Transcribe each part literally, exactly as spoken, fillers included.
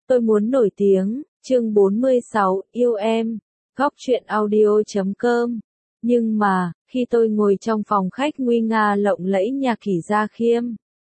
Tôi muốn nổi tiếng, chương bốn mươi sáu, yêu em, góc truyện audio chấm com. Nhưng mà, khi tôi ngồi trong phòng khách nguy nga lộng lẫy nhà Kỷ Gia Khiêm,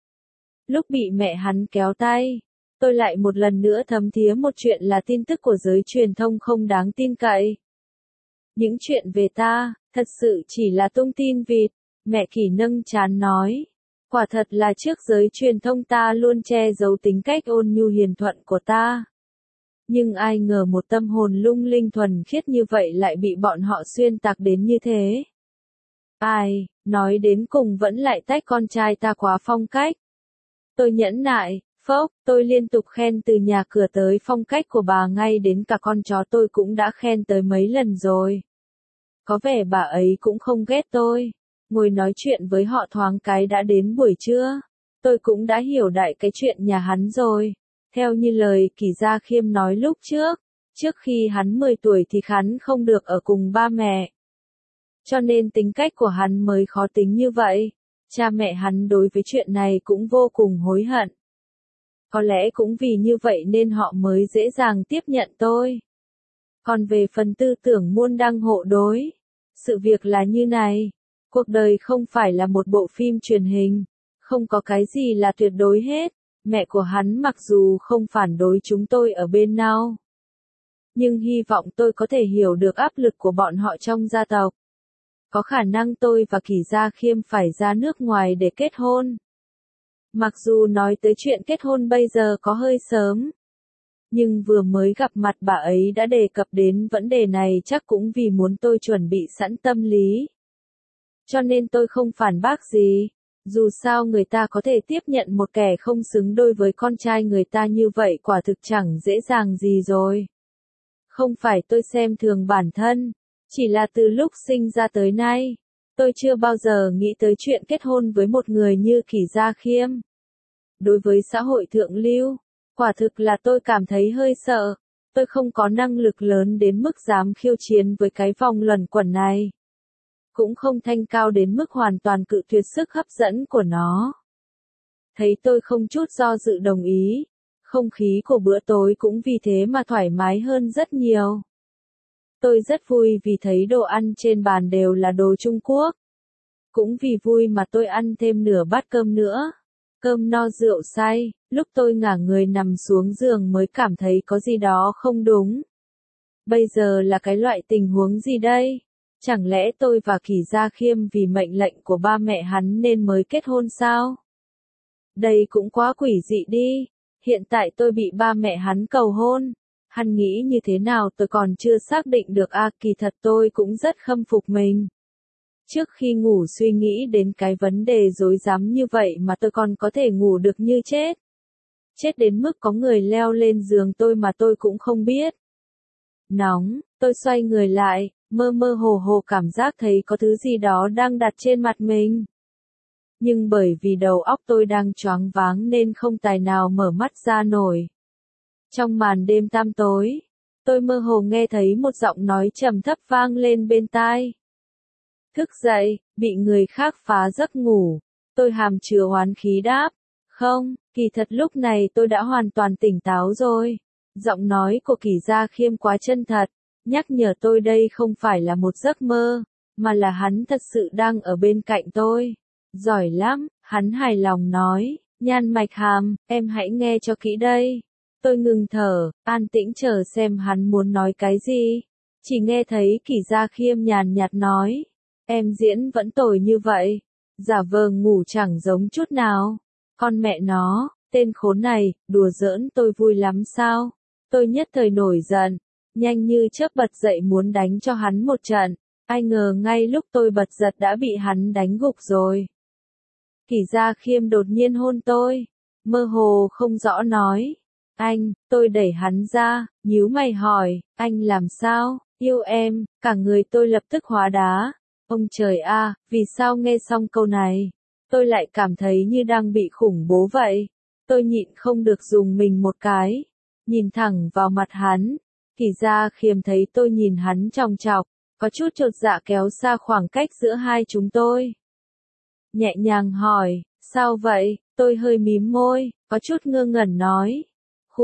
lúc bị mẹ hắn kéo tay, tôi lại một lần nữa thấm thía một chuyện là tin tức của giới truyền thông không đáng tin cậy. Những chuyện về ta, thật sự chỉ là tung tin vịt, mẹ Kỷ nâng trán nói. Quả thật là trước giới truyền thông ta luôn che giấu tính cách ôn nhu hiền thuận của ta. Nhưng ai ngờ một tâm hồn lung linh thuần khiết như vậy lại bị bọn họ xuyên tạc đến như thế. Ai, nói đến cùng vẫn lại tách con trai ta quá phong cách. Tôi nhẫn nại, phốc, tôi liên tục khen từ nhà cửa tới phong cách của bà, ngay đến cả con chó tôi cũng đã khen tới mấy lần rồi. Có vẻ bà ấy cũng không ghét tôi. Ngồi nói chuyện với họ thoáng cái đã đến buổi trưa. Tôi cũng đã hiểu đại cái chuyện nhà hắn rồi. Theo như lời Kỷ Gia Khiêm nói lúc trước, trước khi hắn mười tuổi thì hắn không được ở cùng ba mẹ. Cho nên tính cách của hắn mới khó tính như vậy. Cha mẹ hắn đối với chuyện này cũng vô cùng hối hận. Có lẽ cũng vì như vậy nên họ mới dễ dàng tiếp nhận tôi. Còn về phần tư tưởng môn đăng hộ đối, sự việc là như này. Cuộc đời không phải là một bộ phim truyền hình, không có cái gì là tuyệt đối hết. Mẹ của hắn mặc dù không phản đối chúng tôi ở bên nhau, nhưng hy vọng tôi có thể hiểu được áp lực của bọn họ trong gia tộc. Có khả năng tôi và Kỷ Gia Khiêm phải ra nước ngoài để kết hôn. Mặc dù nói tới chuyện kết hôn bây giờ có hơi sớm, nhưng vừa mới gặp mặt bà ấy đã đề cập đến vấn đề này, chắc cũng vì muốn tôi chuẩn bị sẵn tâm lý. Cho nên tôi không phản bác gì. Dù sao người ta có thể tiếp nhận một kẻ không xứng đôi với con trai người ta như vậy quả thực chẳng dễ dàng gì rồi. Không phải tôi xem thường bản thân, chỉ là từ lúc sinh ra tới nay, tôi chưa bao giờ nghĩ tới chuyện kết hôn với một người như Kỷ Gia Khiêm. Đối với xã hội thượng lưu, quả thực là tôi cảm thấy hơi sợ. Tôi không có năng lực lớn đến mức dám khiêu chiến với cái vòng luẩn quẩn này. Cũng không thanh cao đến mức hoàn toàn cự tuyệt sức hấp dẫn của nó. Thấy tôi không chút do dự đồng ý, không khí của bữa tối cũng vì thế mà thoải mái hơn rất nhiều. Tôi rất vui vì thấy đồ ăn trên bàn đều là đồ Trung Quốc. Cũng vì vui mà tôi ăn thêm nửa bát cơm nữa. Cơm no rượu say, lúc tôi ngả người nằm xuống giường mới cảm thấy có gì đó không đúng. Bây giờ là cái loại tình huống gì đây? Chẳng lẽ tôi và Kỷ Gia Khiêm vì mệnh lệnh của ba mẹ hắn nên mới kết hôn sao? Đây cũng quá quỷ dị đi. Hiện tại tôi bị ba mẹ hắn cầu hôn. Hắn nghĩ như thế nào tôi còn chưa xác định được à, kỳ thật tôi cũng rất khâm phục mình. Trước khi ngủ suy nghĩ đến cái vấn đề rối rắm như vậy mà tôi còn có thể ngủ được như chết. Chết đến mức có người leo lên giường tôi mà tôi cũng không biết. Nóng, tôi xoay người lại. Mơ mơ hồ hồ cảm giác thấy có thứ gì đó đang đặt trên mặt mình. Nhưng bởi vì đầu óc tôi đang choáng váng nên không tài nào mở mắt ra nổi. Trong màn đêm tăm tối, tôi mơ hồ nghe thấy một giọng nói trầm thấp vang lên bên tai. Thức dậy, bị người khác phá giấc ngủ. Tôi hàm chứa oán khí đáp. Không, kỳ thật lúc này tôi đã hoàn toàn tỉnh táo rồi. Giọng nói của Kỷ Gia Khiêm quá chân thật. Nhắc nhở tôi đây không phải là một giấc mơ, mà là hắn thật sự đang ở bên cạnh tôi. Giỏi lắm, hắn hài lòng nói, Nhan Mạch Hàm, em hãy nghe cho kỹ đây. Tôi ngừng thở, an tĩnh chờ xem hắn muốn nói cái gì. Chỉ nghe thấy Kỷ Gia Khiêm nhàn nhạt nói, em diễn vẫn tồi như vậy, giả vờ ngủ chẳng giống chút nào. Con mẹ nó, tên khốn này, đùa giỡn tôi vui lắm sao? Tôi nhất thời nổi giận. Nhanh như chớp bật dậy muốn đánh cho hắn một trận, ai ngờ ngay lúc tôi bật giật đã bị hắn đánh gục rồi. Kỷ Gia Khiêm đột nhiên hôn tôi, mơ hồ không rõ nói, anh, tôi đẩy hắn ra, nhíu mày hỏi, anh làm sao, yêu em, cả người tôi lập tức hóa đá. Ông trời a, vì sao nghe xong câu này, tôi lại cảm thấy như đang bị khủng bố vậy. Tôi nhịn không được dùng mình một cái, nhìn thẳng vào mặt hắn. Kỷ Gia Khiêm thấy tôi nhìn hắn chòng chọc, có chút chột dạ kéo xa khoảng cách giữa hai chúng tôi. Nhẹ nhàng hỏi, sao vậy? Tôi hơi mím môi, có chút ngơ ngẩn nói. Khụ,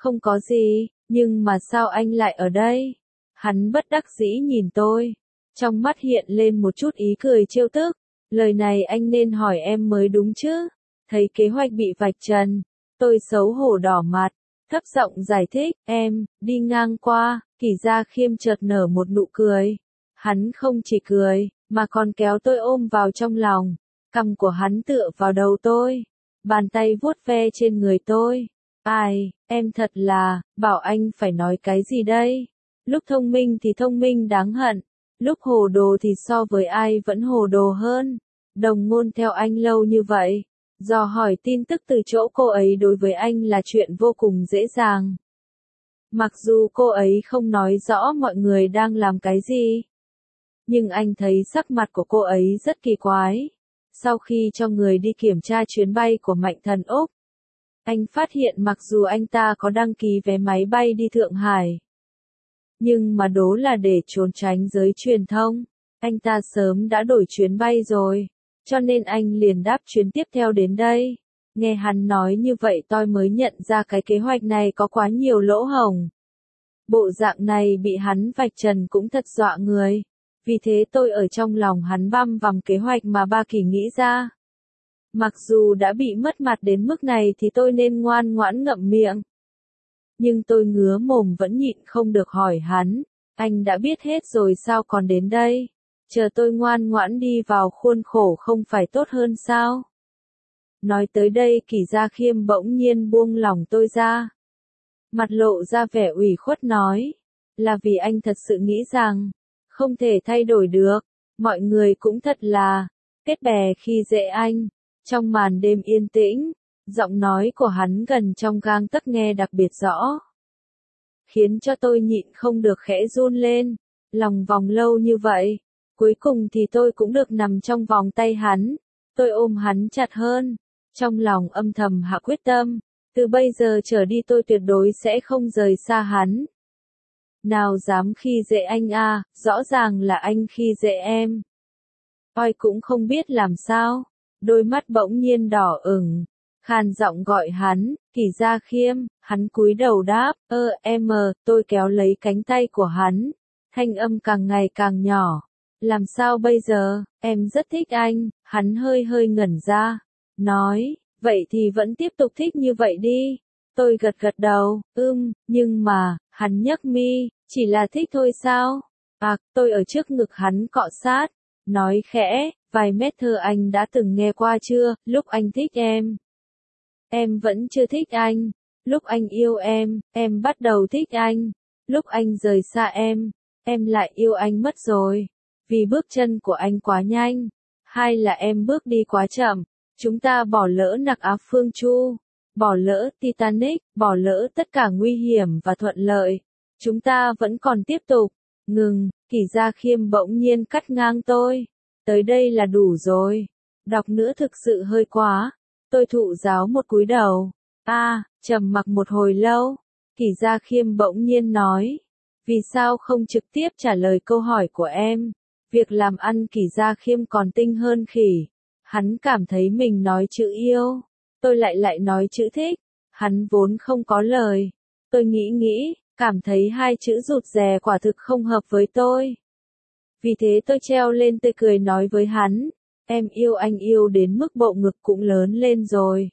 Không có gì, nhưng mà sao anh lại ở đây? Hắn bất đắc dĩ nhìn tôi. Trong mắt hiện lên một chút ý cười trêu tức. Lời này anh nên hỏi em mới đúng chứ. Thấy kế hoạch bị vạch trần. Tôi xấu hổ đỏ mặt. Thấp giọng giải thích, em, đi ngang qua, Kỷ Gia Khiêm chợt nở một nụ cười. Hắn không chỉ cười, mà còn kéo tôi ôm vào trong lòng. Cằm của hắn tựa vào đầu tôi. Bàn tay vuốt ve trên người tôi. Ai, em thật là, bảo anh phải nói cái gì đây? Lúc thông minh thì thông minh đáng hận. Lúc hồ đồ thì so với ai vẫn hồ đồ hơn. Đồng ngôn theo anh lâu như vậy. Dò hỏi tin tức từ chỗ cô ấy đối với anh là chuyện vô cùng dễ dàng. Mặc dù cô ấy không nói rõ mọi người đang làm cái gì. Nhưng anh thấy sắc mặt của cô ấy rất kỳ quái. Sau khi cho người đi kiểm tra chuyến bay của Mạnh Thần Úc, anh phát hiện mặc dù anh ta có đăng ký vé máy bay đi Thượng Hải, nhưng mà đố là để trốn tránh giới truyền thông. Anh ta sớm đã đổi chuyến bay rồi, cho nên anh liền đáp chuyến tiếp theo đến đây. Nghe hắn nói như vậy tôi mới nhận ra cái kế hoạch này có quá nhiều lỗ hổng. Bộ dạng này bị hắn vạch trần cũng thật dọa người. Vì thế tôi ở trong lòng hắn băm vằm kế hoạch mà ba Kỳ nghĩ ra. Mặc dù đã bị mất mặt đến mức này thì tôi nên ngoan ngoãn ngậm miệng. Nhưng tôi ngứa mồm vẫn nhịn không được hỏi hắn, anh đã biết hết rồi sao còn đến đây? Chờ tôi ngoan ngoãn đi vào khuôn khổ không phải tốt hơn sao? Nói tới đây Kỷ Gia Khiêm bỗng nhiên buông lòng tôi ra. Mặt lộ ra vẻ ủy khuất nói, là vì anh thật sự nghĩ rằng, không thể thay đổi được, mọi người cũng thật là, kết bè khi dễ anh. Trong màn đêm yên tĩnh, giọng nói của hắn gần trong gang tấc nghe đặc biệt rõ. Khiến cho tôi nhịn không được khẽ run lên, lòng vòng lâu như vậy. Cuối cùng thì tôi cũng được nằm trong vòng tay hắn, tôi ôm hắn chặt hơn, trong lòng âm thầm hạ quyết tâm, từ bây giờ trở đi tôi tuyệt đối sẽ không rời xa hắn. Nào dám khi dễ anh a, rõ ràng là anh khi dễ em. Tôi cũng không biết làm sao, đôi mắt bỗng nhiên đỏ ửng, khàn giọng gọi hắn, Kỷ Gia Khiêm, hắn cúi đầu đáp, ơ em, tôi kéo lấy cánh tay của hắn, thanh âm càng ngày càng nhỏ. Làm sao bây giờ, em rất thích anh, hắn hơi hơi ngẩn ra, nói, vậy thì vẫn tiếp tục thích như vậy đi. Tôi gật gật đầu, ưm, nhưng mà, hắn nhấc mi, chỉ là thích thôi sao? À, tôi ở trước ngực hắn cọ sát, nói khẽ, vài mét thơ anh đã từng nghe qua chưa, lúc anh thích em. Em vẫn chưa thích anh, lúc anh yêu em, em bắt đầu thích anh, lúc anh rời xa em, em lại yêu anh mất rồi. Vì bước chân của anh quá nhanh, hay là em bước đi quá chậm, chúng ta bỏ lỡ Nặc Á Phương Chu, bỏ lỡ Titanic, bỏ lỡ tất cả nguy hiểm và thuận lợi. Chúng ta vẫn còn tiếp tục. Ngừng, Kỷ Gia Khiêm bỗng nhiên cắt ngang tôi. Tới đây là đủ rồi. Đọc nữa thực sự hơi quá. Tôi thụ giáo một cúi đầu. A, à, trầm mặc một hồi lâu. Kỷ Gia Khiêm bỗng nhiên nói. Vì sao không trực tiếp trả lời câu hỏi của em? Việc làm ăn Kỷ Gia Khiêm còn tinh hơn khỉ. Hắn cảm thấy mình nói chữ yêu. Tôi lại lại nói chữ thích. Hắn vốn không có lời. Tôi nghĩ nghĩ, cảm thấy hai chữ rụt rè quả thực không hợp với tôi. Vì thế tôi treo lên tươi cười nói với hắn. Em yêu anh yêu đến mức bộ ngực cũng lớn lên rồi.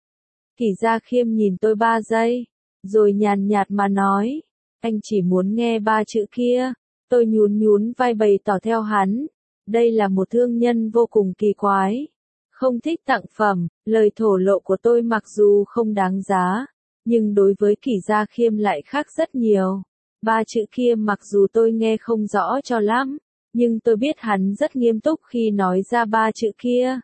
Kỷ Gia Khiêm nhìn tôi ba giây. Rồi nhàn nhạt mà nói. Anh chỉ muốn nghe ba chữ kia. Tôi nhún nhún vai bày tỏ theo hắn. Đây là một thương nhân vô cùng kỳ quái. Không thích tặng phẩm, lời thổ lộ của tôi mặc dù không đáng giá. Nhưng đối với Kỷ Gia Khiêm lại khác rất nhiều. Ba chữ kia mặc dù tôi nghe không rõ cho lắm. Nhưng tôi biết hắn rất nghiêm túc khi nói ra ba chữ kia.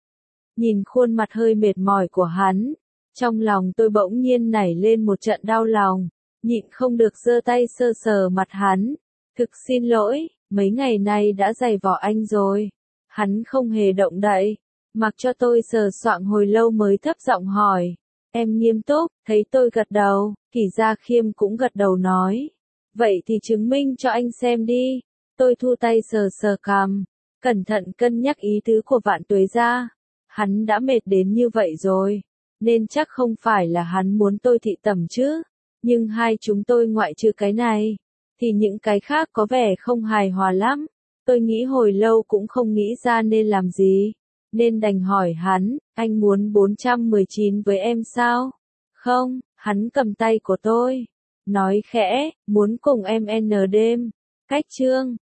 Nhìn khuôn mặt hơi mệt mỏi của hắn. Trong lòng tôi bỗng nhiên nảy lên một trận đau lòng. Nhịn không được giơ tay sơ sờ mặt hắn. Thực xin lỗi, mấy ngày nay đã giày vò anh rồi. Hắn không hề động đậy, mặc cho tôi sờ soạng hồi lâu mới thấp giọng hỏi. Em nghiêm túc, thấy tôi gật đầu, Kỷ Gia Khiêm cũng gật đầu nói. Vậy thì chứng minh cho anh xem đi. Tôi thu tay sờ sờ cằm, cẩn thận cân nhắc ý tứ của Vạn Tuế Gia. Hắn đã mệt đến như vậy rồi, nên chắc không phải là hắn muốn tôi thị tẩm chứ. Nhưng hai chúng tôi ngoại trừ cái này, thì những cái khác có vẻ không hài hòa lắm. Tôi nghĩ hồi lâu cũng không nghĩ ra nên làm gì, nên đành hỏi hắn, anh muốn bốn trăm mười chín với em sao? Không, hắn cầm tay của tôi, nói khẽ, muốn cùng em n đêm. Cách chương